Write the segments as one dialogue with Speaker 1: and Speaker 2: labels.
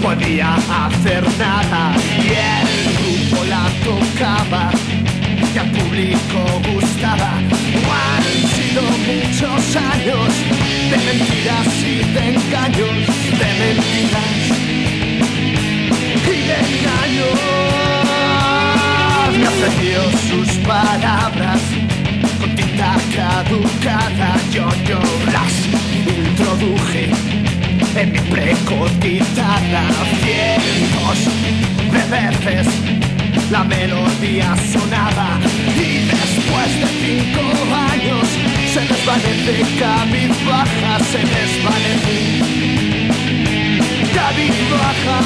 Speaker 1: podía hacer nada y el grupo la tocaba y al público gustaba. Han sido muchos años de mentiras y de engaños, de mentiras y de engaños. Me ofreció sus palabras con tinta caducada, yo las introduje en mi precotizada. Cientos de veces la melodía sonaba y después de 5 años se desvanece cabizbaja, se desvanece cabizbaja.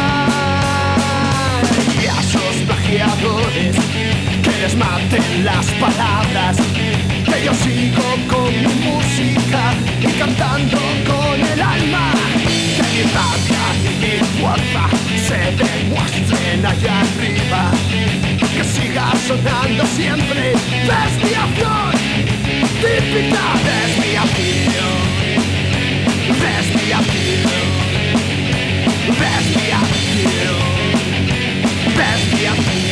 Speaker 1: Y a esos plagiadores que les maten las palabras, que yo sigo con mi música y cantando con el alma, que mi rabia y mi fuerza se demuestren allá arriba, que siga sonando siempre desviación típica, desviación, desviación, desviación, desviación.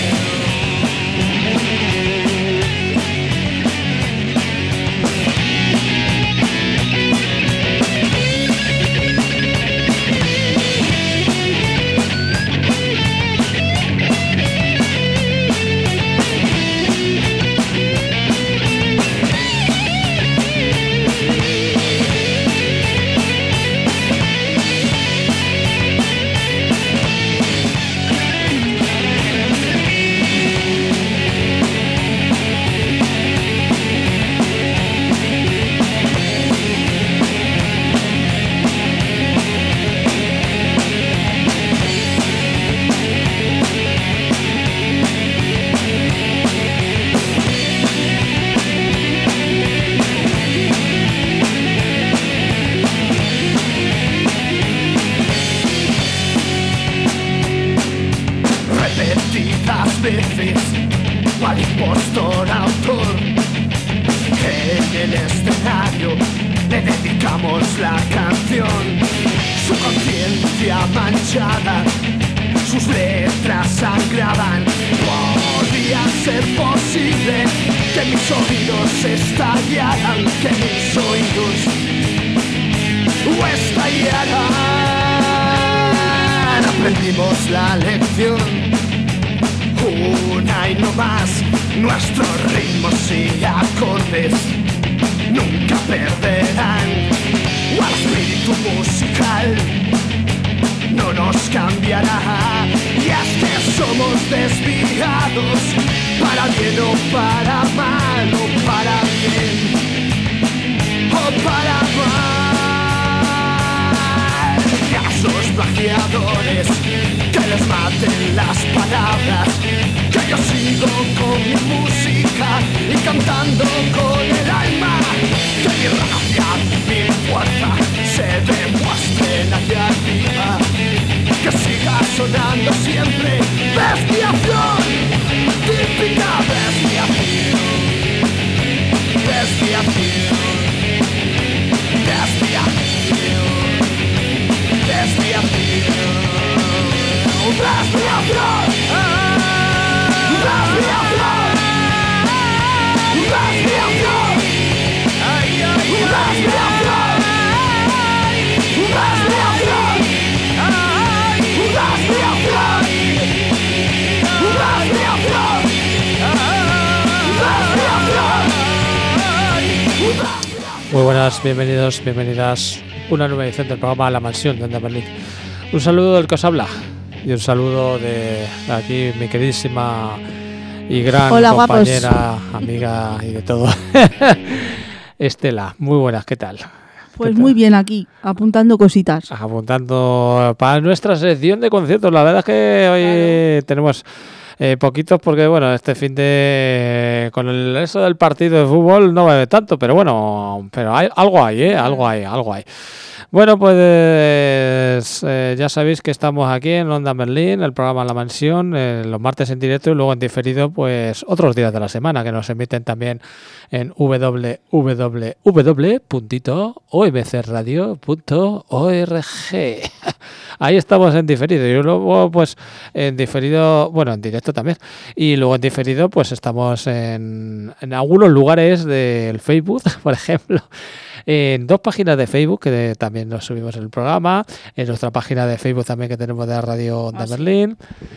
Speaker 1: Veces, cual impostor autor, en el escenario le dedicamos la canción. Su conciencia manchada, sus letras sangraban. Podía ser posible que mis oídos estallaran, que mis oídos estallaran. Aprendimos la lección, una y no más, nuestros ritmos y acordes nunca perderán. El espíritu musical no nos cambiará. Y es que somos desviados, para bien o para mal, o para bien o para mal. Y a esos plagiadores que les maten las palabras, que yo sigo con mi música y cantando con el alma, que mi rabia, mi fuerza se demuestren allá arriba, que siga sonando siempre desviación típica, desviación, desviación, desviación, desviación.
Speaker 2: Muy buenas, bienvenidos, bienvenidas a una nueva edición del programa La Mansión de Onda Berlín. Un saludo del que os habla y un saludo de aquí mi queridísima y gran
Speaker 3: Hola,
Speaker 2: compañera,
Speaker 3: guapos.
Speaker 2: amiga y de todo, Estela. Muy buenas, ¿qué tal?
Speaker 3: Pues muy bien aquí, apuntando cositas.
Speaker 2: Apuntando para nuestra sección de conciertos. La verdad es que hoy tenemos poquitos porque, bueno, este fin de... con eso del partido de fútbol no va a haber tanto, pero bueno, pero algo hay, algo hay. Bueno, pues ya sabéis que estamos aquí en Onda Berlín, el programa La Mansión, los martes en directo y luego en diferido, pues otros días de la semana que nos emiten también en www.omcradio.org. ahí estamos en diferido. Y luego, pues, en diferido, bueno, en directo también. Y luego en diferido, pues, estamos en algunos lugares del Facebook, por ejemplo, en 2 páginas de Facebook, que también nos subimos el programa, en nuestra página de Facebook también que tenemos de Radio Onda Berlín,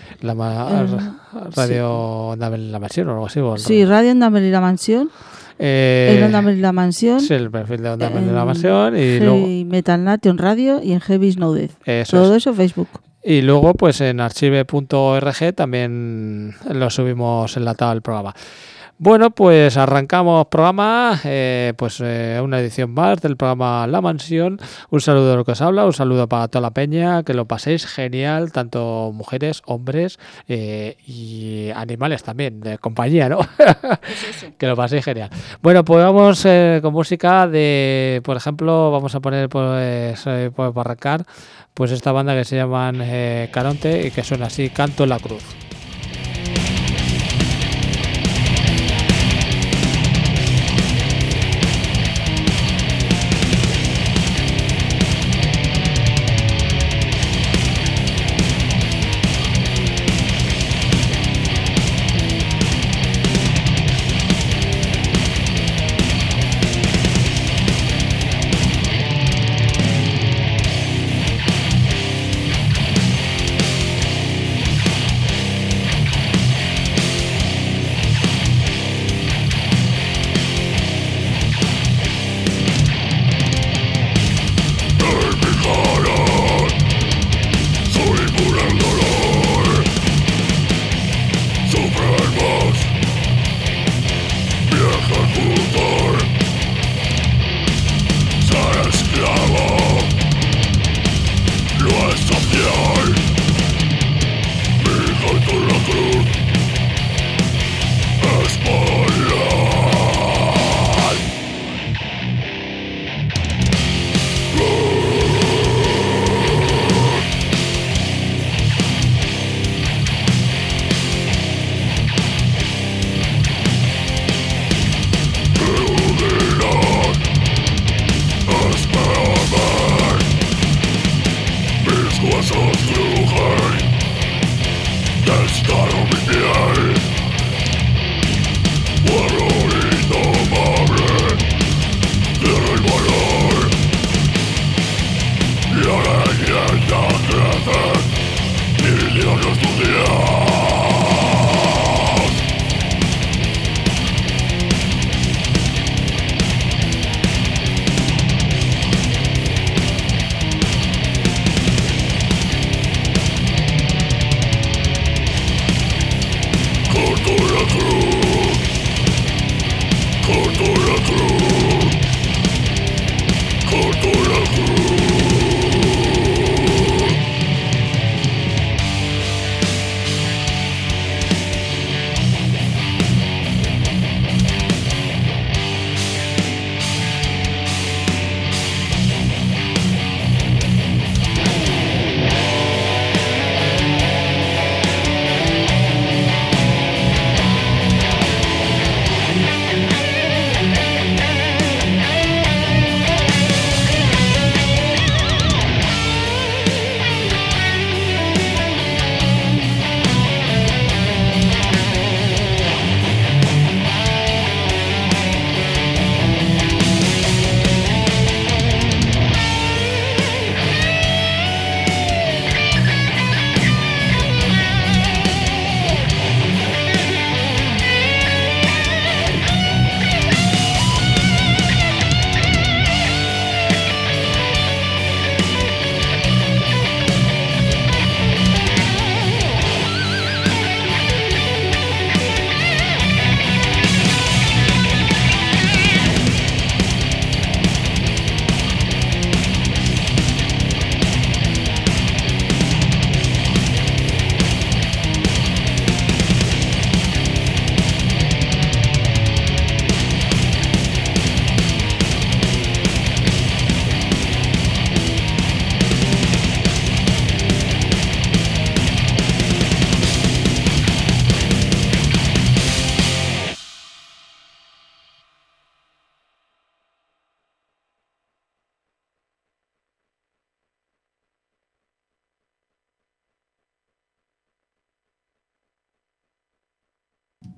Speaker 2: Radio Onda Berlín La Mansión o algo así.
Speaker 3: Sí, Radio Onda Berlín La Mansión. En Onda Berlín La Mansión.
Speaker 2: Sí, el perfil de Onda Berlín La Mansión. Y
Speaker 3: Heavy Metal Nation Radio y en Heavy Snow Death.
Speaker 2: Todo
Speaker 3: eso Facebook.
Speaker 2: Y luego, pues en archive.org también lo subimos enlatado al programa. Bueno, pues arrancamos programa, una edición más del programa La Mansión. Un saludo de lo que os habla, un saludo para toda la peña, que lo paséis genial, tanto mujeres, hombres y animales también, de compañía, ¿no? Que lo paséis genial. Bueno, pues vamos con música de, por ejemplo, vamos a poner pues para arrancar, pues esta banda que se llaman Caronte y que suena así, Canto en la Cruz.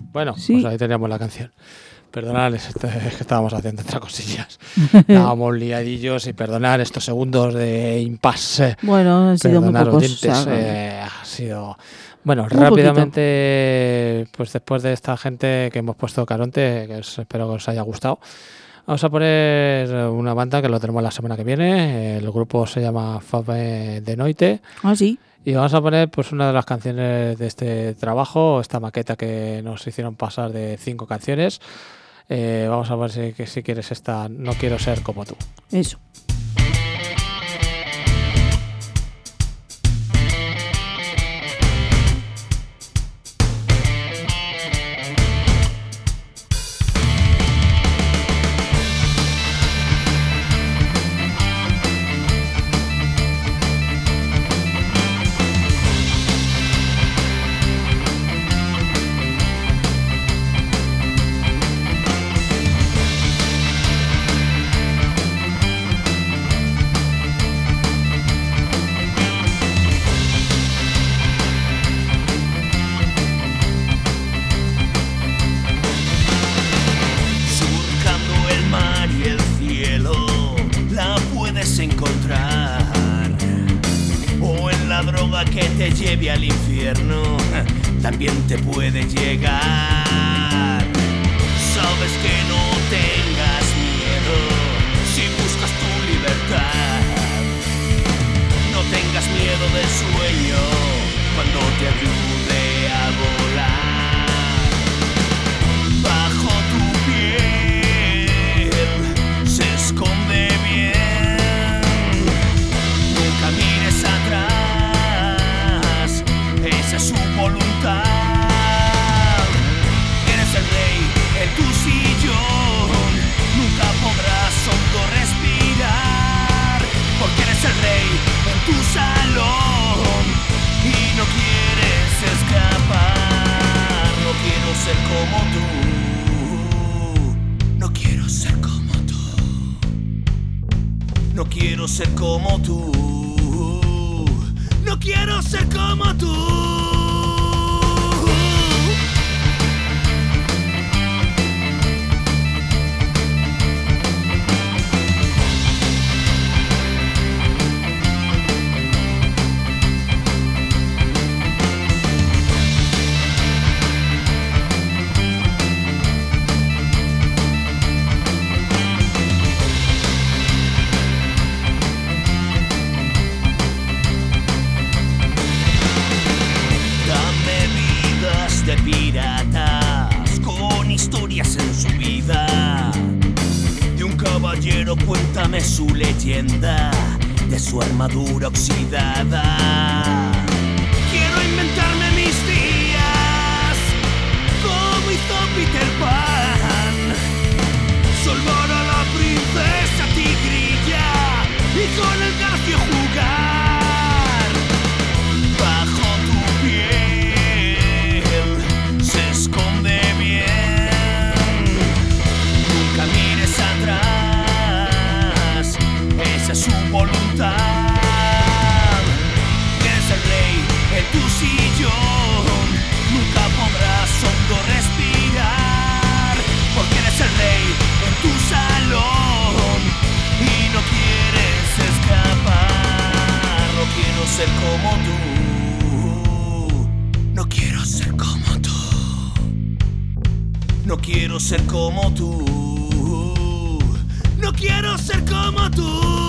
Speaker 2: Bueno,
Speaker 3: Sí.
Speaker 2: pues ahí teníamos la canción. Perdonad, es que estábamos haciendo otras cosillas. Estábamos liadillos y perdonar estos segundos de impasse.
Speaker 3: Bueno, han sido muy
Speaker 2: Perdonar,
Speaker 3: pocos.
Speaker 2: oyentes,
Speaker 3: o sea,
Speaker 2: ha sido... Bueno,
Speaker 3: Muy
Speaker 2: rápidamente, pues después de esta gente que hemos puesto Caronte, que espero que os haya gustado, vamos a poner una banda que lo tenemos la semana que viene. El grupo se llama Fame de Noite.
Speaker 3: sí.
Speaker 2: Y vamos a poner pues una de las canciones de este trabajo, esta maqueta que nos hicieron pasar de 5 canciones. Vamos a ver si quieres esta No quiero ser como tú.
Speaker 3: Eso.
Speaker 1: Lleve al infierno, también te puede llegar. Sabes que no tengas miedo si buscas tu libertad. No tengas miedo del sueño cuando te ayude a volar. Bajo tu piel se esconde bien. Nunca mires atrás. Esa es su voluntad. Eres el rey en tu sillón. Nunca podrás hondo respirar, porque eres el rey en tu salón y no quieres escapar. No quiero ser como tú. No quiero ser como tú. No quiero ser como tú. No quiero ser como tú. De piratas con historias en su vida. De un caballero cuéntame su leyenda, de su armadura oxidada. Quiero inventarme mis días como hizo Peter Pan. Salvar a la princesa tigrilla y con el garfio jugar. Bajo tu piel se esconde bien. Nunca mires atrás. Esa es su voluntad. Eres el rey en tu sillón. Nunca podrás hondo respirar, porque eres el rey en tu salón y no quieres escapar. No quiero ser como tú. No quiero ser como tú. No quiero ser como tú. No quiero ser como tú.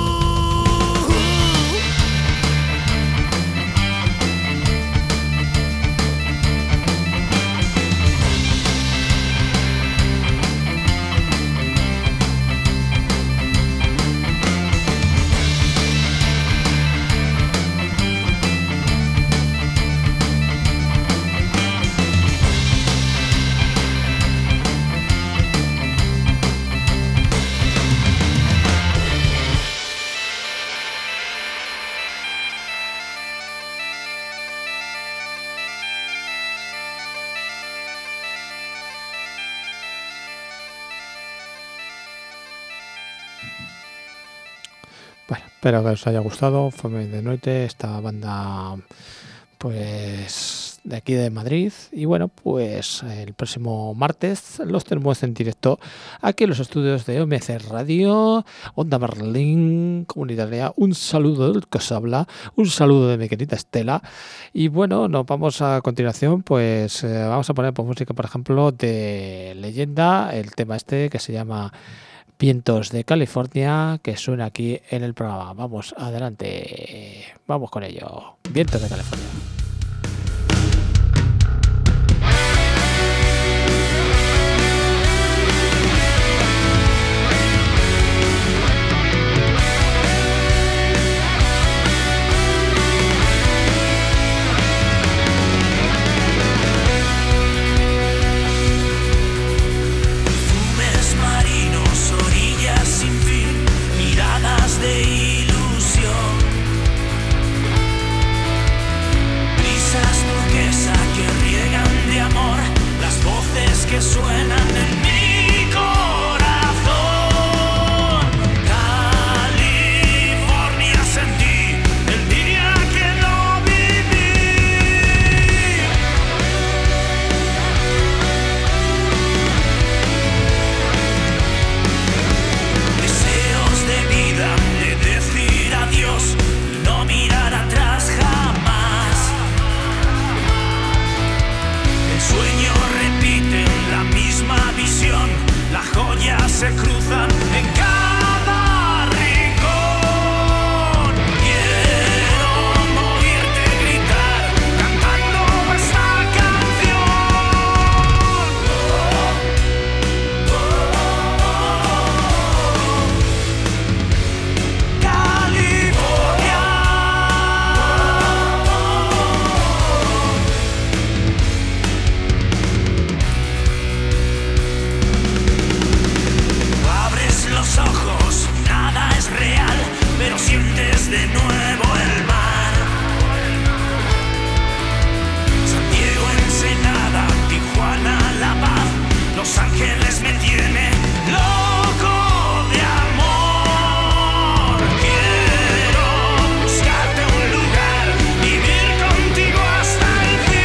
Speaker 2: Bueno, espero que os haya gustado. Fame de Noite, esta banda pues de aquí de Madrid. Y bueno, pues el próximo martes los tenemos en directo aquí en los estudios de OMC Radio, Onda Berlín, Comunitaria. Un saludo del que os habla, un saludo de mi querida Estela. Y bueno, nos vamos a continuación, pues vamos a poner música, por ejemplo, de Leyenda, el tema este que se llama Vientos de California, que suena aquí en el programa. Vamos adelante, vamos con ello. Vientos de California.
Speaker 4: De ilusión, brisas turquesa que riegan de amor, las voces que suenan en mi corazón. California sentí el día que lo viví. Deseos de vida, Dios, no mirar atrás jamás. El sueño repite la misma visión, las joyas se cruzan en cada rincón. Quiero oírte gritar cantando esta canción. Ojos, nada es real, pero sientes de nuevo el mar. San Diego, Ensenada, Tijuana, La Paz, Los Ángeles me tiene loco de amor. Quiero buscarte un lugar, vivir contigo hasta el fin.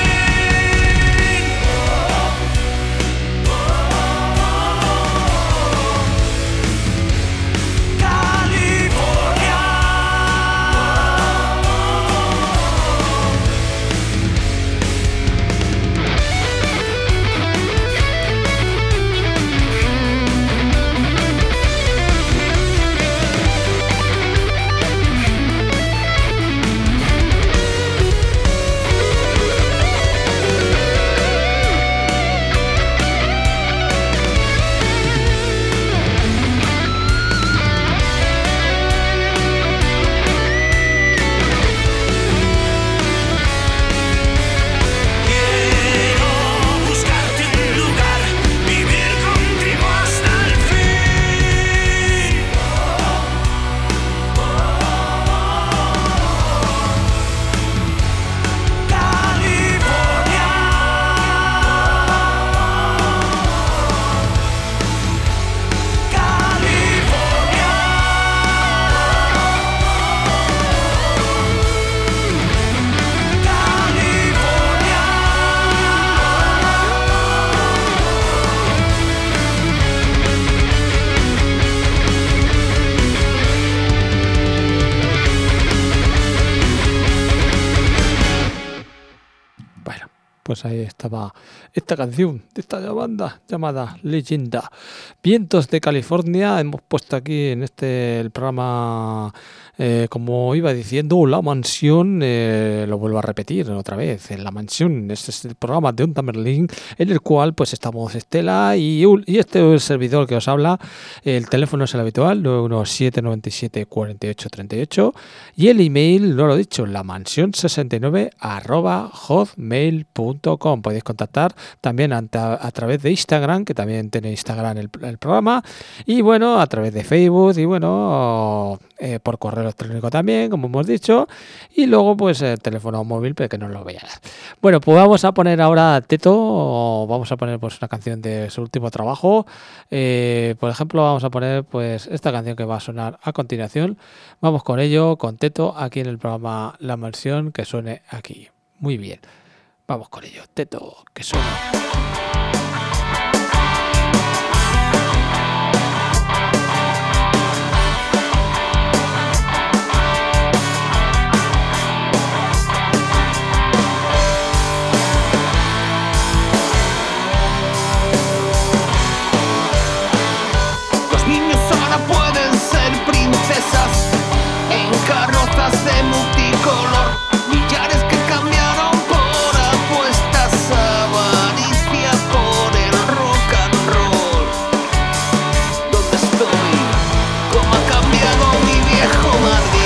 Speaker 2: Pues ahí estaba esta canción de esta banda llamada Leyenda. Vientos de California. Hemos puesto aquí en el programa, como iba diciendo, La Mansión. Lo vuelvo a repetir otra vez, en La Mansión. Este es el programa de Onda Berlín, en el cual pues estamos Estela y este es el servidor que os habla. El teléfono es el habitual, 917 97 48 38, y el email, no lo he dicho, lamansión69@hotmail.com. Podéis contactar también a través de Instagram, que también tiene Instagram el programa, y bueno, a través de Facebook, y bueno, por correo electrónico también, como hemos dicho, y luego pues el teléfono móvil para que no lo veáis. Bueno, pues vamos a poner ahora a Teto, vamos a poner pues una canción de su último trabajo. Por ejemplo, vamos a poner pues esta canción que va a sonar a continuación. Vamos con ello, con Teto, aquí en el programa La Mansión, que suene aquí. Muy bien. Vamos con ello, Teto, que suena.
Speaker 1: Los niños ahora pueden ser princesas en carrozas de multicolor, millares que cambiaron por apuestas, avaricia por el rock and roll. ¿Dónde estoy? ¿Cómo ha cambiado mi viejo Madrid?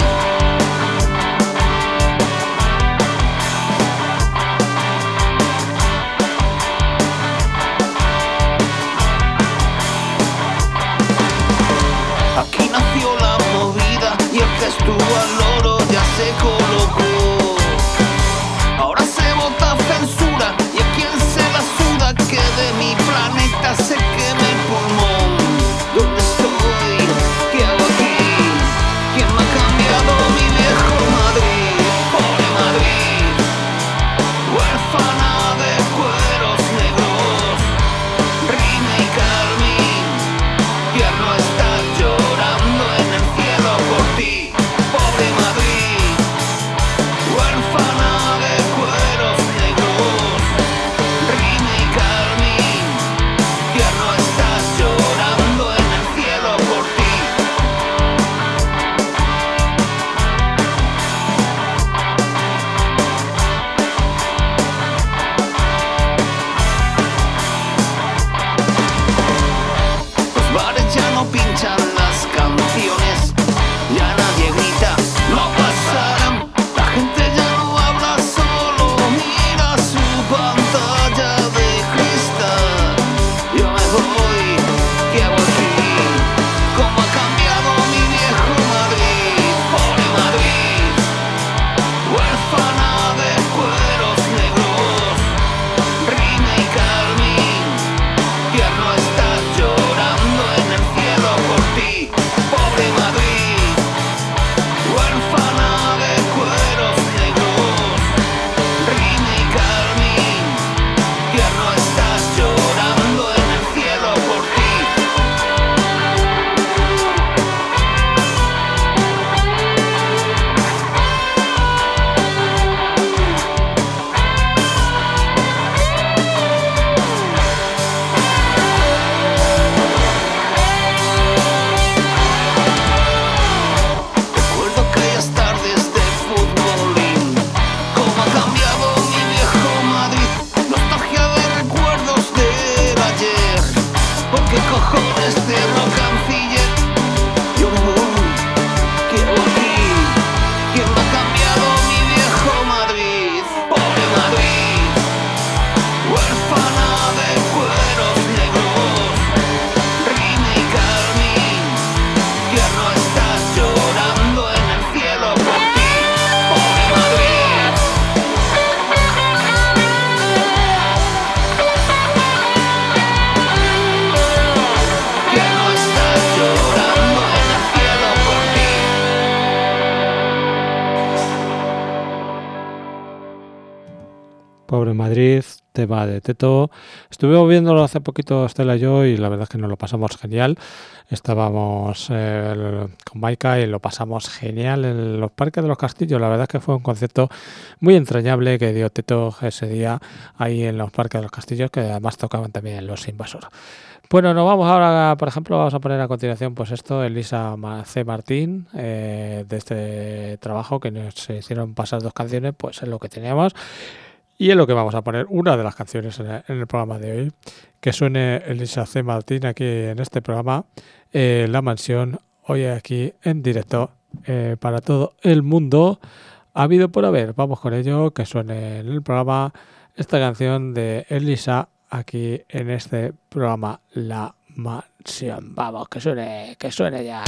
Speaker 1: Aquí nació la movida y el que estuvo al loro ya se colocó. Ahora se vota censura y a quien se la suda que de mi planeta se queme el pulmón. ¿Dónde estoy? ¿Qué hago aquí? ¿Quién me ha cambiado mi viejo Madrid? Pobre Madrid, huérfana de cueros negros, Rime y Carmín, tierno está llorando en el cielo por ti. Pobre Madrid, huérfana de cueros negros, Rime y Carmín, tierno está llorando en el cielo por ti. Los bares ya no pinchan las canciones, ya nadie grita, no pasarán. La gente ya no habla, solo mira su pantalla de cristal. Yo me voy, ¿qué hago aquí? ¿Cómo ha cambiado mi viejo Madrid? Pobre Madrid, huérfana de cueros negros, Rime y Carmín, tierno está llorando en el cielo por ti. Pobre Madrid, huérfana de cueros negros, Rime y Carmín, tierno está llorando en el cielo por ti. Recuerdo aquellas tardes de futbolín, cómo ha cambiado mi viejo Madrid. Nostalgia de recuerdos del ayer, ¿por qué cojones te lo canciller? Yo me voy, ¿qué hago aquí? ¿Quién me ha cambiado mi viejo Madrid? Pobre Madrid, huérfana de cueros negros, Rime y Carmín, tierno está llorando en el cielo por ti. Pobre Madrid, tierno está llorando en el cielo por ti.
Speaker 2: Pobre Madrid, tema de Teto. Estuvimos viéndolo hace poquito Estela y yo y la verdad es que nos lo pasamos genial. Estábamos con Maika y lo pasamos genial en los Parques de los Castillos. La verdad es que fue un concierto muy entrañable que dio Teto ese día ahí en los Parques de los Castillos, que además tocaban también Los Invasores. Bueno, nos vamos ahora, por ejemplo, vamos a poner a continuación pues esto, Elisa C. Martín, de este trabajo que nos hicieron pasar 2 canciones, pues es lo que teníamos. Y es lo que vamos a poner, una de las canciones en el programa de hoy, que suene Elisa C. Martín aquí en este programa, La Mansión, hoy aquí en directo para todo el mundo, habido por haber. Vamos con ello, que suene en el programa esta canción de Elisa aquí en este programa, La Mansión. Vamos, que suene ya.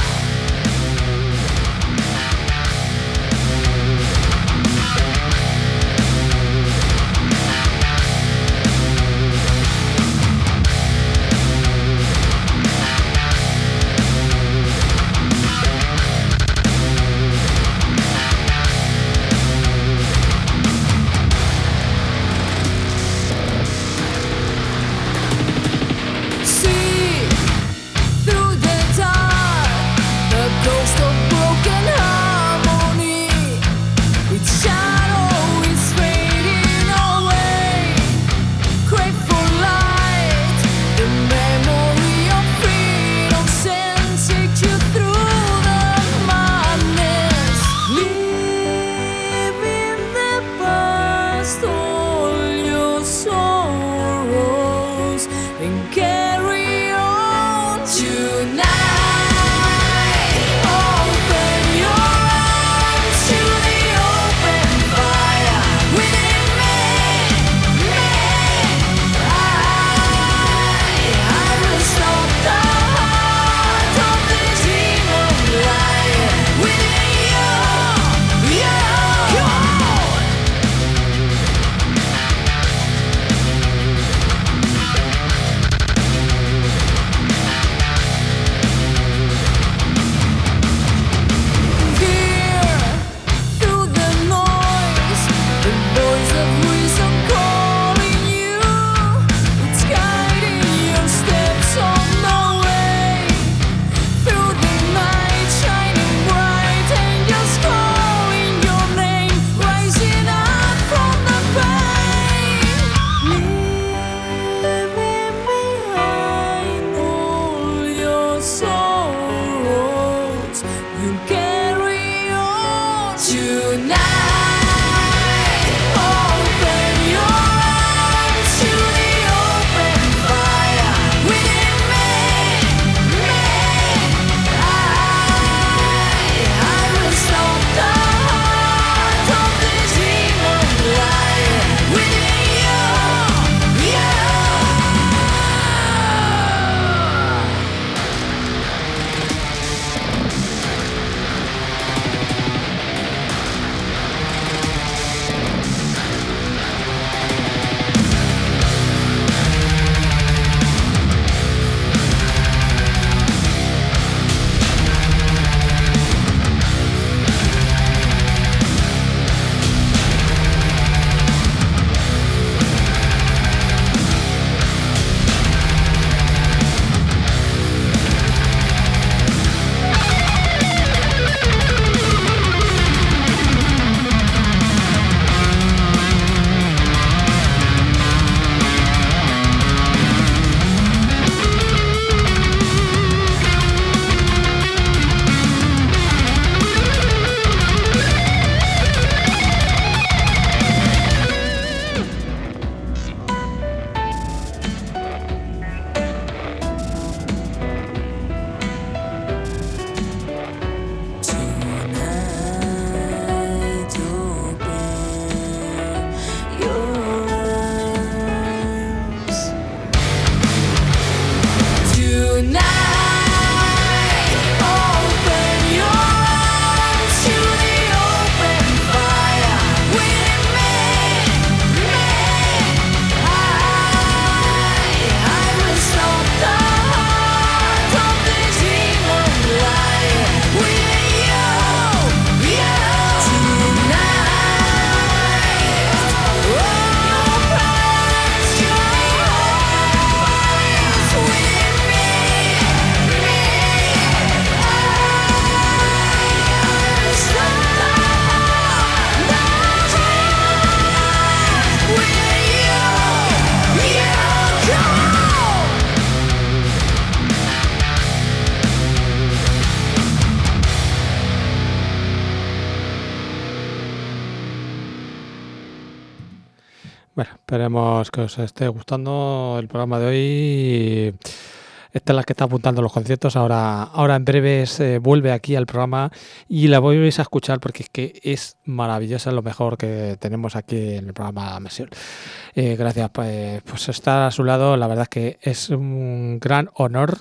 Speaker 2: Bueno, esperemos que os esté gustando el programa de hoy. Esta es la que está apuntando los conciertos. Ahora en breves vuelve aquí al programa y la vais a escuchar porque es que es maravillosa, es lo mejor que tenemos aquí en el programa Mesión. Gracias pues estar a su lado. La verdad es que es un gran honor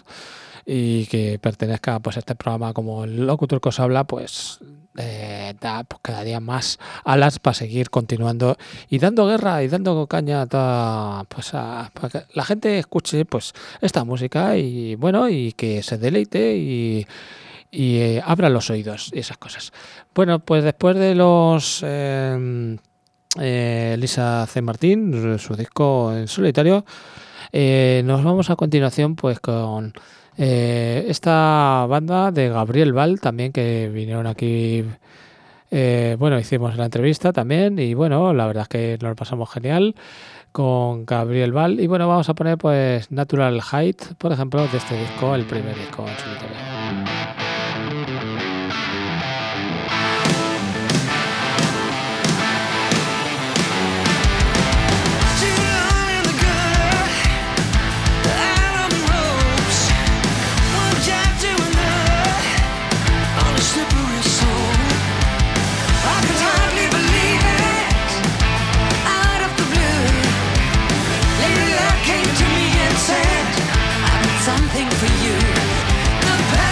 Speaker 2: y que pertenezca pues a este programa como el locutor que os habla, pues da pues, cada día más alas para seguir continuando y dando guerra y dando caña para que la gente escuche pues esta música y bueno, y que se deleite y abra los oídos y esas cosas. Bueno, pues después de los Lisa C. Martín, su disco en solitario, nos vamos a continuación pues con esta banda de Gabriel Val también, que vinieron aquí, hicimos la entrevista también y bueno, la verdad es que nos lo pasamos genial con Gabriel Val y bueno, vamos a poner pues Natural Height, por ejemplo, de este disco, el primer disco en solitario.
Speaker 5: Something for you. The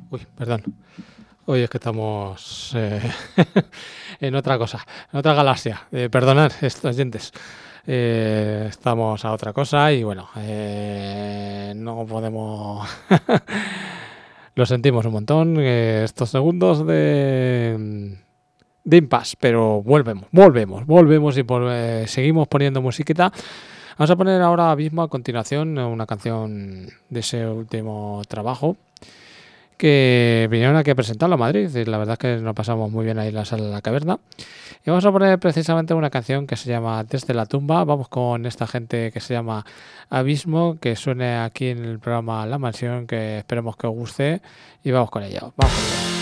Speaker 2: Uy, perdón. Hoy es que estamos en otra cosa, en otra galaxia. Perdonad, estos oyentes. Estamos a otra cosa y bueno, no podemos... Lo sentimos un montón, estos segundos de impasse, pero volvemos y seguimos poniendo musiquita. Vamos a poner ahora Abismo a continuación, una canción de ese último trabajo que vinieron aquí a presentarlo a Madrid y la verdad es que nos pasamos muy bien ahí en la sala de la caverna. Y vamos a poner precisamente una canción que se llama Desde la tumba. Vamos con esta gente que se llama Abismo, que suene aquí en el programa La Mansión, que esperemos que os guste y vamos con ello. Vamos con ello.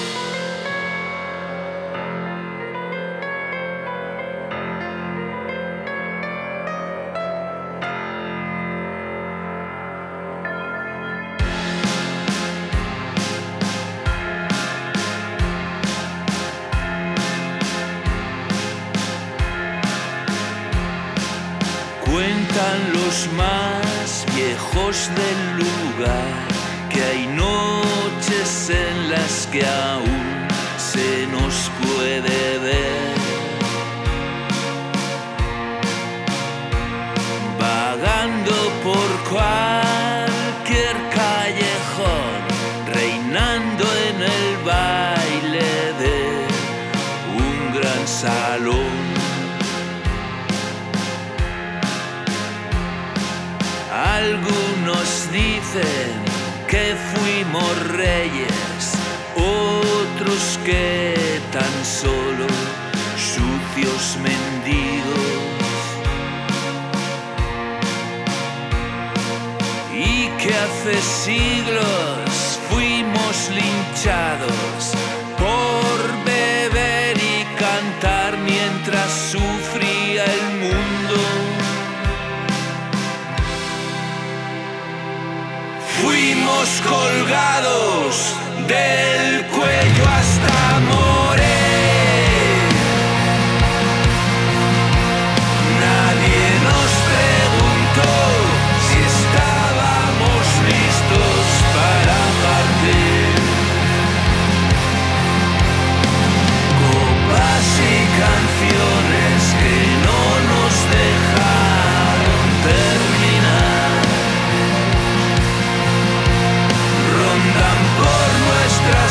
Speaker 4: Cuentan los más viejos del lugar que hay noches en las que aún se nos puede ver, vagando por cualquier callejón, reinando en el baile de un gran salón. Algunos dicen que fuimos reyes, otros que tan solo sucios mendigos, y que hace siglos fuimos linchados por beber y cantar mientras sufría el mundo. Fuimos colgados del cuello hasta morir. Nadie nos preguntó si estábamos listos para partir. Copas y canciones que no nos dejaron terminar rondan por nuestra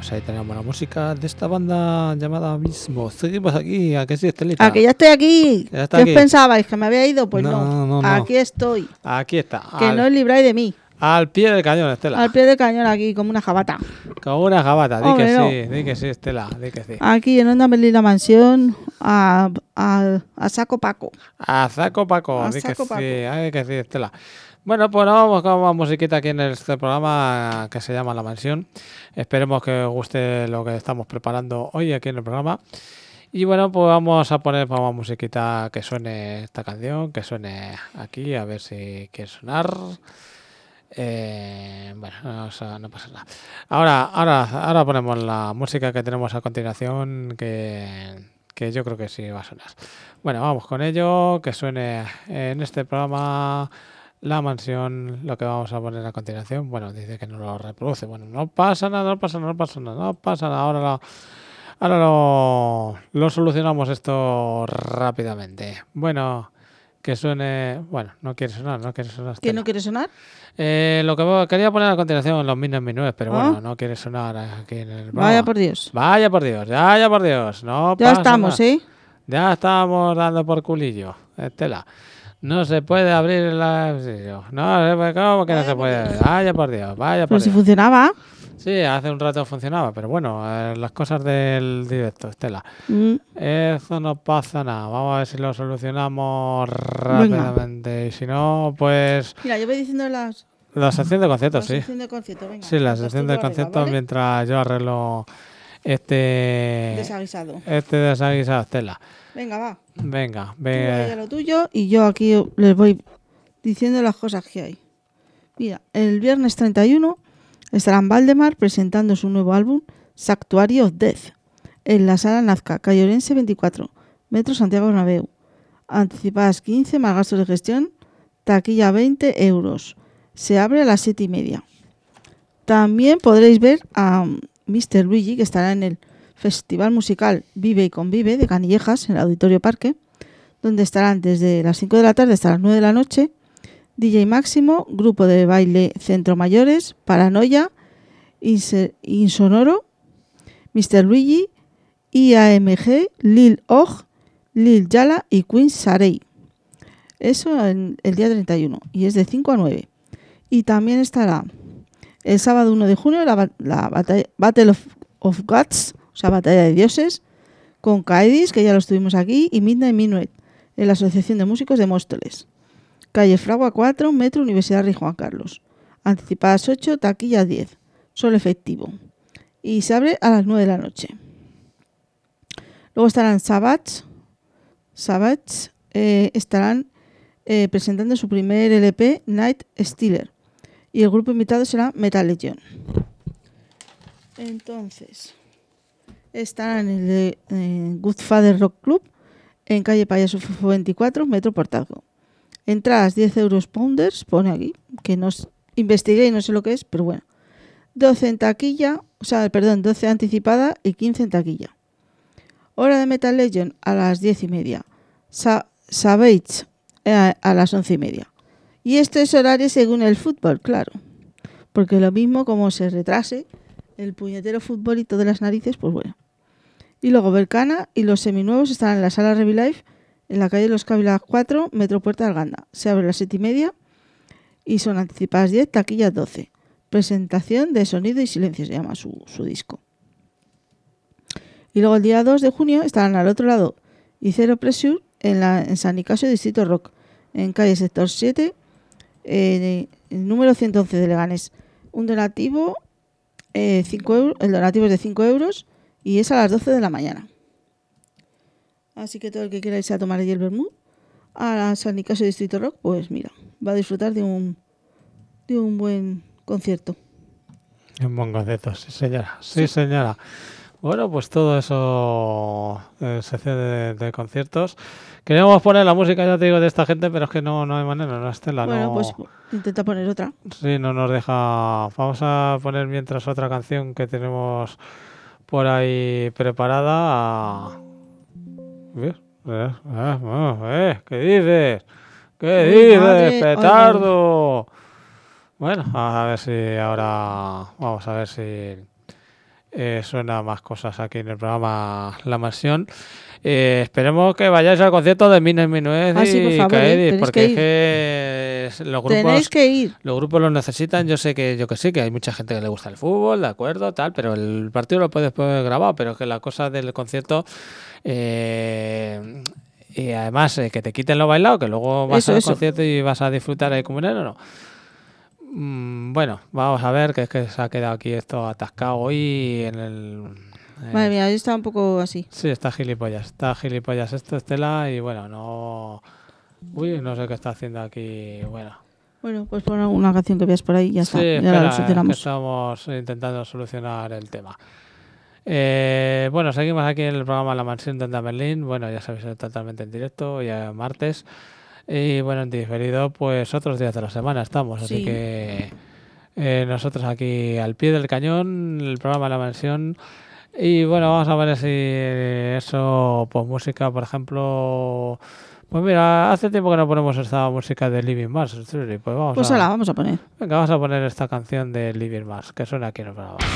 Speaker 2: pues ahí tenemos la música de esta banda llamada Abismo. Seguimos aquí, ¿a qué sí, Estelita?
Speaker 3: ¿A que ya estoy aquí?
Speaker 2: Ya está
Speaker 3: ¿Qué
Speaker 2: aquí.
Speaker 3: os pensabais? ¿Que me había ido? Pues
Speaker 2: No.
Speaker 3: Aquí estoy.
Speaker 2: Aquí está.
Speaker 3: Que no os libráis de mí.
Speaker 2: Al pie del cañón, Estela.
Speaker 3: Al pie del cañón aquí, como una jabata.
Speaker 2: Como una jabata,
Speaker 3: Hombre,
Speaker 2: di que sí, Estela, di que sí.
Speaker 3: Aquí en Onda Melilla Mansión, a saco Paco.
Speaker 2: A saco Paco,
Speaker 3: A
Speaker 2: di que
Speaker 3: saco
Speaker 2: sí,
Speaker 3: Paco.
Speaker 2: di que sí, Estela. Bueno, pues nos vamos con más musiquita aquí en este programa que se llama La Mansión. Esperemos que os guste lo que estamos preparando hoy aquí en el programa. Y bueno, pues vamos a poner más musiquita que suene esta canción, que suene aquí, a ver si quiere sonar. Bueno, no pasa nada. Ahora ponemos la música que tenemos a continuación, que yo creo que sí va a sonar. Bueno, vamos con ello, que suene en este programa La Mansión, lo que vamos a poner a continuación. Bueno, dice que no lo reproduce. Bueno, no pasa nada. Ahora lo solucionamos esto rápidamente. Bueno, que suene... Bueno, no quiere sonar.
Speaker 3: ¿Quién no quiere sonar?
Speaker 2: Lo que quería poner a continuación, los Minutos, pero bueno, no quiere sonar aquí en el programa.
Speaker 3: Vaya por Dios.
Speaker 2: Vaya por Dios. No
Speaker 3: Ya
Speaker 2: pasa
Speaker 3: estamos,
Speaker 2: nada.
Speaker 3: ¿eh?
Speaker 2: Ya estamos dando por culillo, Estela. No se puede abrir la... No, ¿cómo que no se puede abrir? Vaya por Dios.
Speaker 3: Pero si funcionaba.
Speaker 2: Sí, hace un rato funcionaba, pero bueno, las cosas del directo, Estela. Eso no pasa nada. Vamos a ver si lo solucionamos rápidamente. Y si no, pues...
Speaker 3: Mira, yo voy diciendo
Speaker 2: La sección de conciertos, sí.
Speaker 3: La sección de conciertos, venga.
Speaker 2: Sí, la sección de conciertos, ¿vale? Mientras yo arreglo
Speaker 3: desaguisado,
Speaker 2: Estela.
Speaker 3: Venga, va.
Speaker 2: Venga.
Speaker 3: Tú vaya lo tuyo y yo aquí les voy diciendo las cosas que hay. Mira, el viernes 31 estarán Valdemar presentando su nuevo álbum Sanctuary of Death en la Sala Nazca, calle Orense 24, Metro Santiago Bernabéu. Anticipadas 15, más gastos de gestión, taquilla 20 euros. Se abre a las 7:30. También podréis ver a Mr. Luigi, que estará en el Festival Musical Vive y Convive de Canillejas, en el Auditorio Parque, donde estarán desde las 5 de la tarde hasta las 9 de la noche DJ Máximo, grupo de baile Centro Mayores, Paranoia, Insonoro, Mr. Luigi, IAMG, Lil Og, Lil Yala y Queen Sarey. Eso el día 31 y es de 5 a 9. Y también estará el sábado 1 de junio la Battle of Gods, o sea, Batalla de Dioses, con Caedis, que ya lo estuvimos aquí, y Midnight Minuet, en la Asociación de Músicos de Móstoles. Calle Fragua 4, Metro Universidad Rey Juan Carlos. Anticipadas 8, taquilla 10. Solo efectivo. Y se abre a las 9 de la noche. Luego estarán Savage. Estarán presentando su primer LP, Night Stealer. Y el grupo invitado será Metal Legion. Entonces, estarán en el Goodfather Rock Club, en calle Payaso Fofo 24, Metro Portazgo. Entradas 10 euros pounders, pone aquí, que no investigué y no sé lo que es, pero bueno. 12 en taquilla, 12 anticipada y 15 en taquilla. Hora de Metal Legion a las 10:30. Savage a las 11:30. Y esto es horario según el fútbol, claro. Porque lo mismo como se retrase el puñetero futbolito de las narices, pues bueno. Y luego Belcana y los seminuevos estarán en la sala Revilife, en la calle Los Cávilas 4, Metro Puerta de Arganda. Se abre a las 7:30 y son anticipadas 10, taquillas 12. Presentación de Sonido y Silencio se llama su disco. Y luego el día 2 de junio estarán al otro lado y Zero Pressure en San Nicasio, Distrito Rock, en calle Sector 7, el número 111 de Leganés. Un donativo, 5 euros, el donativo es de 5 euros y es a las 12 de la mañana. Así que todo el que quiera irse a tomar allí el vermut a San Nicasio Distrito Rock, pues mira, va a disfrutar de un buen concierto.
Speaker 2: Un buen concierto, sí señora. Sí, señora. Bueno, pues todo eso, sección de conciertos. Queríamos poner la música, ya te digo, de esta gente, pero es que no hay manera, no, Estela.
Speaker 3: Bueno,
Speaker 2: no...
Speaker 3: pues intenta poner otra.
Speaker 2: Sí, no nos deja. Vamos a poner mientras otra canción que tenemos por ahí preparada. ¿Qué dices? ¿Qué dices,
Speaker 3: madre,
Speaker 2: petardo? Bueno, a ver si ahora... Vamos a ver si suena más cosas aquí en el programa La Mansión. Esperemos que vayáis al concierto de Mines Minuez
Speaker 3: sí, por
Speaker 2: y
Speaker 3: favor,
Speaker 2: Caedis, porque
Speaker 3: que
Speaker 2: es que los
Speaker 3: tenéis que ir.
Speaker 2: los grupos los necesitan. Yo sé que sí, que hay mucha gente que le gusta el fútbol, de acuerdo, tal, pero el partido lo puedes poner grabado, pero es que la cosa del concierto... y además que te quiten lo bailado, que luego vas al concierto y vas a disfrutar ahí como un enano. Bueno, vamos a ver, que es que se ha quedado aquí esto atascado hoy en el...
Speaker 3: Madre mía, hoy está un poco así.
Speaker 2: Sí, está gilipollas esto, Estela, y bueno, no... Uy, no sé qué está haciendo aquí, bueno.
Speaker 3: Bueno, pues pon una canción que veas por ahí y ya está.
Speaker 2: Sí,
Speaker 3: Ya
Speaker 2: espera,
Speaker 3: lo solucionamos.
Speaker 2: que estamos intentando solucionar el tema. Bueno, seguimos aquí en el programa La Mansión de Berlín. Bueno, ya sabéis, totalmente en directo, ya martes. Y bueno, en diferido, pues otros días de la semana estamos.
Speaker 3: Sí.
Speaker 2: Así que nosotros aquí al pie del cañón, el programa La Mansión. Y bueno, vamos a ver si eso, pues música, por ejemplo... Pues mira, hace tiempo que no ponemos esta música de Living Mars. Pues vamos
Speaker 3: vamos a poner.
Speaker 2: Venga, vamos a poner esta canción de Living Mars, que suena aquí en el programa.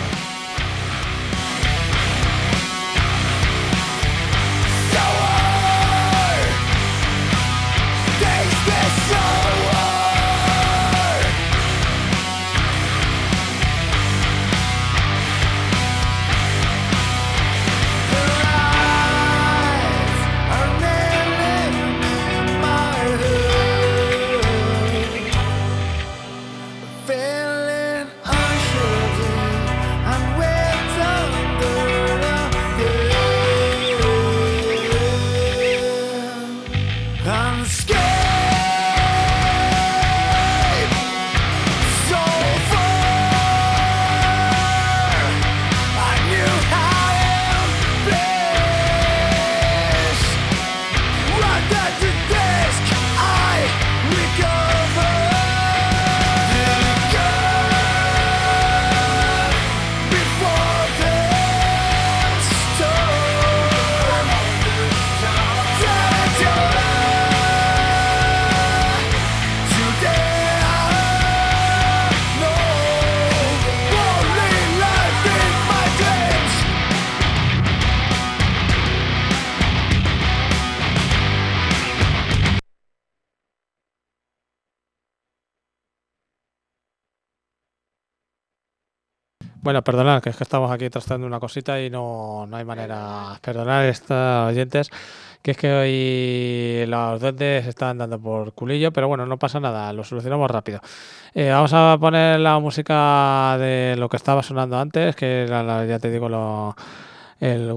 Speaker 2: Bueno, perdonad, que es que estamos aquí tratando una cosita y no hay manera. Perdonad, estos oyentes, que es que hoy los duendes están dando por culillo, pero bueno, no pasa nada, lo solucionamos rápido. Vamos a poner la música de lo que estaba sonando antes, que era ya te digo, el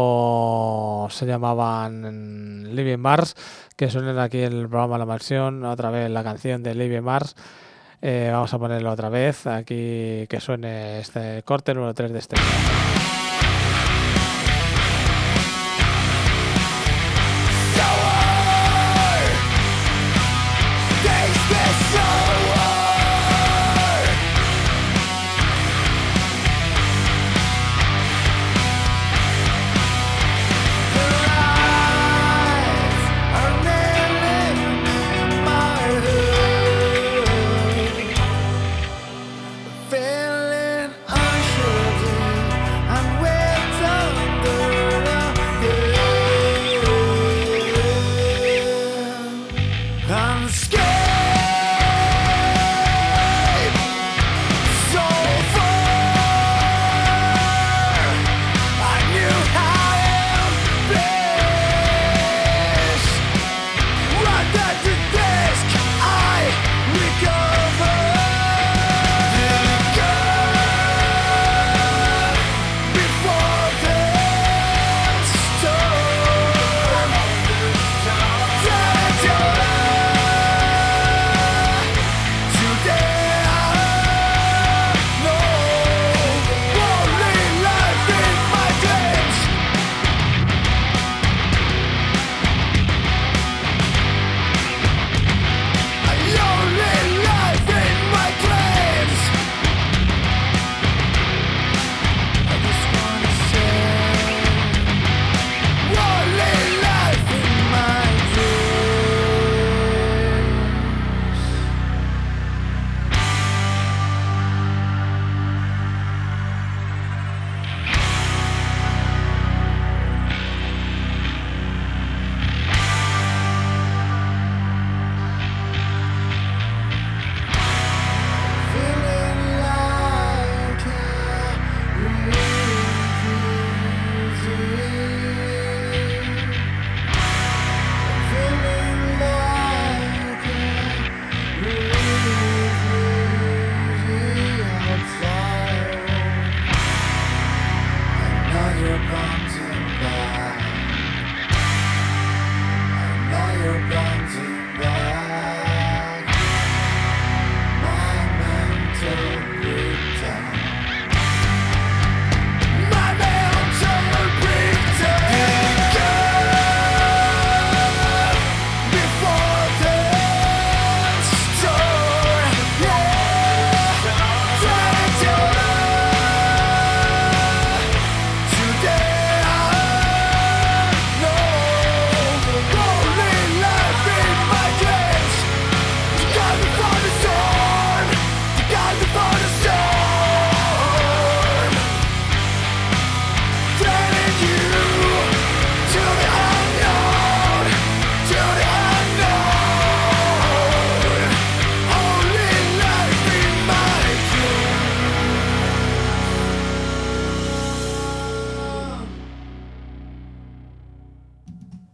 Speaker 2: grupo se llamaban Living Mars, que suenan aquí en el programa La Mansión, otra vez la canción de Living Mars. Vamos a ponerlo otra vez aquí, que suene este corte número 3 de este video.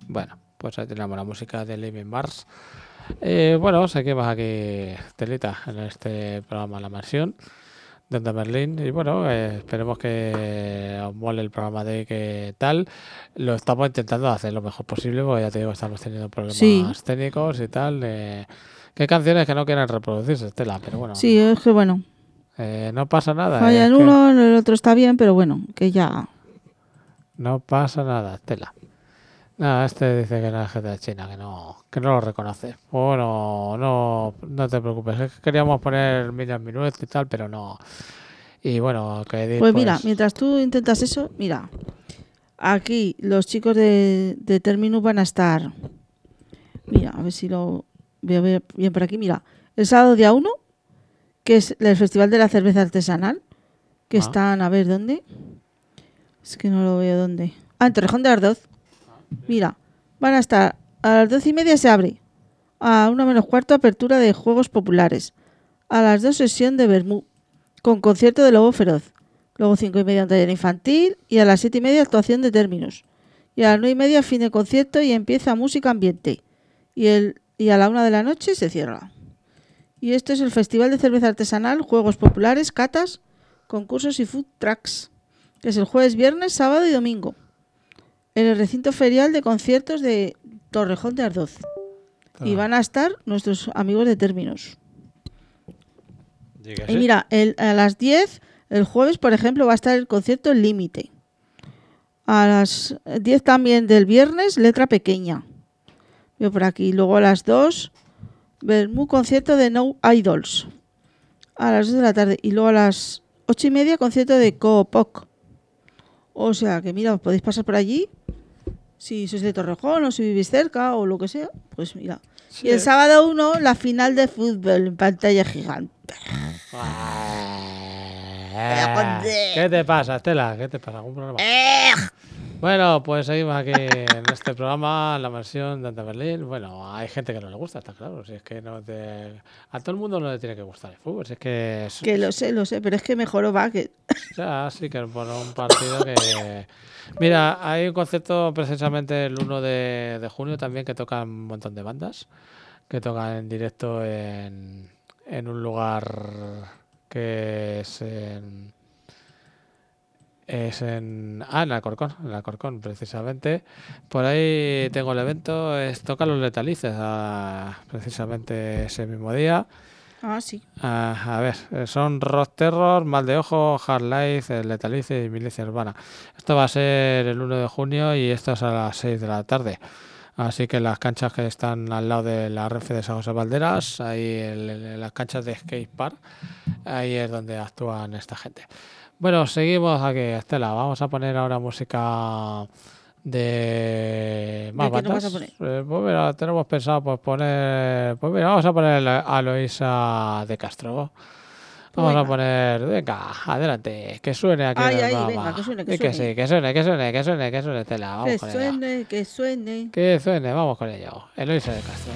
Speaker 2: Bueno, pues ahí tenemos la música de Living Mars. Bueno, seguimos aquí, Telita, en este programa La Mansión de Onda Berlín. Y bueno, esperemos que os mole el programa de que tal. Lo estamos intentando hacer lo mejor posible, porque ya te digo, estamos teniendo problemas
Speaker 3: Sí.
Speaker 2: técnicos y tal. Que hay canciones que no quieren reproducirse, Estela, pero bueno,
Speaker 3: Sí, es que bueno,
Speaker 2: no pasa nada.
Speaker 3: falla
Speaker 2: es
Speaker 3: en
Speaker 2: que
Speaker 3: uno, en el otro está bien, pero bueno, que ya.
Speaker 2: no pasa nada, Estela. Nada, este dice que no es gente de China, que no lo reconoce. Bueno, no te preocupes, es que queríamos poner Million Minutes y tal, pero no. Y bueno, que Edith,
Speaker 3: Pues mira, mientras tú intentas eso, mira, aquí los chicos de Terminus van a estar. Mira, a ver si lo veo bien por aquí. Mira, el sábado día 1, que es el Festival de la Cerveza Artesanal, que están, a ver, ¿dónde? Es que no lo veo dónde. Ah, en Torrejón de Ardoz. Mira, van a estar a las 12:30 se abre, a 1:15 apertura de juegos populares, a las 2 sesión de vermú, con concierto de Lobo Feroz, luego 5:30 un taller infantil y a las 7:30 actuación de Terminus. Y a las 9:30 fin de concierto y empieza música ambiente. Y a la 1 de la noche se cierra. Y esto es el Festival de Cerveza Artesanal, Juegos Populares, Catas, Concursos y Food Trucks, que es el jueves, viernes, sábado y domingo, en el recinto ferial de conciertos de Torrejón de Ardoz. Y van a estar nuestros amigos de Terminus. Y mira, a las 10, el jueves, por ejemplo, va a estar el concierto El Límite. A las 10 también del viernes, Letra Pequeña. Veo por aquí. Luego a las 2, Bermú, concierto de No Idols. A las 2 de la tarde. Y luego a las 8:30, concierto de Coopoc. O sea que mira, os podéis pasar por allí. Si sois de Torrejón o si vivís cerca o lo que sea, pues mira.
Speaker 2: Sí.
Speaker 3: Y el sábado 1, la final de fútbol en pantalla gigante.
Speaker 2: ¿Qué te pasa, Estela? ¿Qué te pasa? ¿Algún problema? Bueno, pues seguimos aquí en este programa, La Mansión de Onda Berlín. Bueno, hay gente que no le gusta, está claro. Si es que a todo el mundo no le tiene que gustar el fútbol. Si es que
Speaker 3: Que lo sé, pero es que mejor va que...
Speaker 2: ya, sí que por un partido que... Mira, hay un concepto precisamente el 1 de junio también que tocan un montón de bandas, que tocan en directo en un lugar que es en Alcorcón, precisamente. Por ahí tengo el evento, tocan los Letalices, precisamente ese mismo día.
Speaker 3: Ah, sí.
Speaker 2: A ver, son Rock Terror, Mal de Ojo, Hard Life, Letalice y Milicia Urbana. Esto va a ser el 1 de junio y esto es a las 6 de la tarde. Así que las canchas que están al lado de la Renfe de San José Valderas, ahí en las canchas de skate park, ahí es donde actúan esta gente. Bueno, seguimos aquí, Estela. Vamos a poner ahora música de más
Speaker 3: ¿De qué nos
Speaker 2: bandas.
Speaker 3: vas a poner?
Speaker 2: Pues mira, tenemos pensado pues mira, vamos a poner a Loisa de Castro. Vamos a poner, venga, adelante, que suene aquí en el programa.
Speaker 3: Venga, que suene,
Speaker 2: Y que sí, que suene, Estela. Vamos con ella.
Speaker 3: Que suene.
Speaker 2: Que suene, vamos con ello. Eloisa de Castro.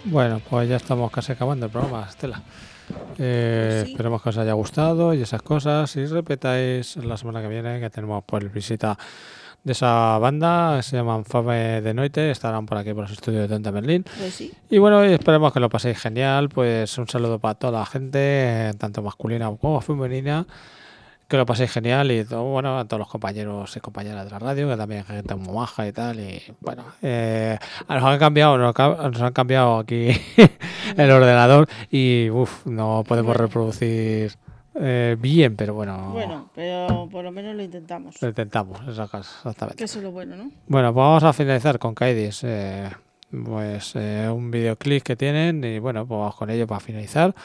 Speaker 2: Bueno, pues ya estamos casi acabando el programa, Estela.
Speaker 3: Sí.
Speaker 2: Esperemos que os haya gustado y esas cosas. Si repetáis la semana que viene, que tenemos pues visita de esa banda, se llaman Fame de Noite, estarán por aquí por los estudios de Tenta Berlín.
Speaker 3: Pues sí.
Speaker 2: Y bueno, y esperemos que lo paséis genial. Pues un saludo para toda la gente, tanto masculina como femenina. Que lo paséis genial y todo, bueno, a todos los compañeros y compañeras de la radio, que también hay gente muy maja y tal. Y bueno, nos han cambiado aquí el ordenador y no podemos
Speaker 3: Bueno.
Speaker 2: reproducir bien, pero bueno,
Speaker 3: Bueno, pero por lo menos lo intentamos.
Speaker 2: lo intentamos, exactamente.
Speaker 3: Que eso es lo bueno, ¿no?
Speaker 2: Bueno, pues vamos a finalizar con Kaidis. Un videoclip que tienen y bueno, pues vamos con ello para finalizar.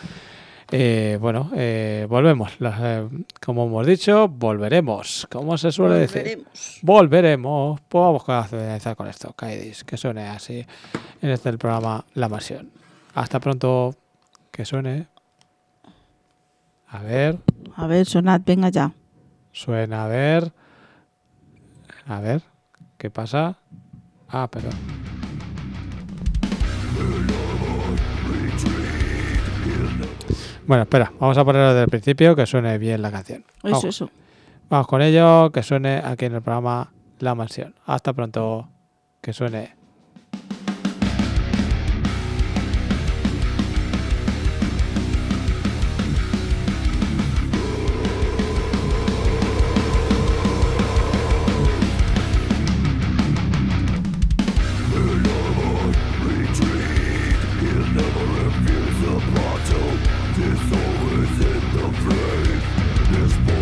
Speaker 2: Volvemos. Como hemos dicho, volveremos. ¿Cómo se suele decir? Volveremos. Pues vamos a finalizar con esto, Kaidis, que suene así en el programa La Mansión. Hasta pronto. Que suene. A ver.
Speaker 3: A ver, sonad, venga ya.
Speaker 2: Suena, a ver. A ver. ¿Qué pasa? Ah, perdón. Bueno, espera, vamos a ponerlo desde el principio, que suene bien la canción.
Speaker 3: Eso.
Speaker 2: Vamos con ello, que suene aquí en el programa La Mansión. Hasta pronto, que suene.
Speaker 1: This always in the flame. This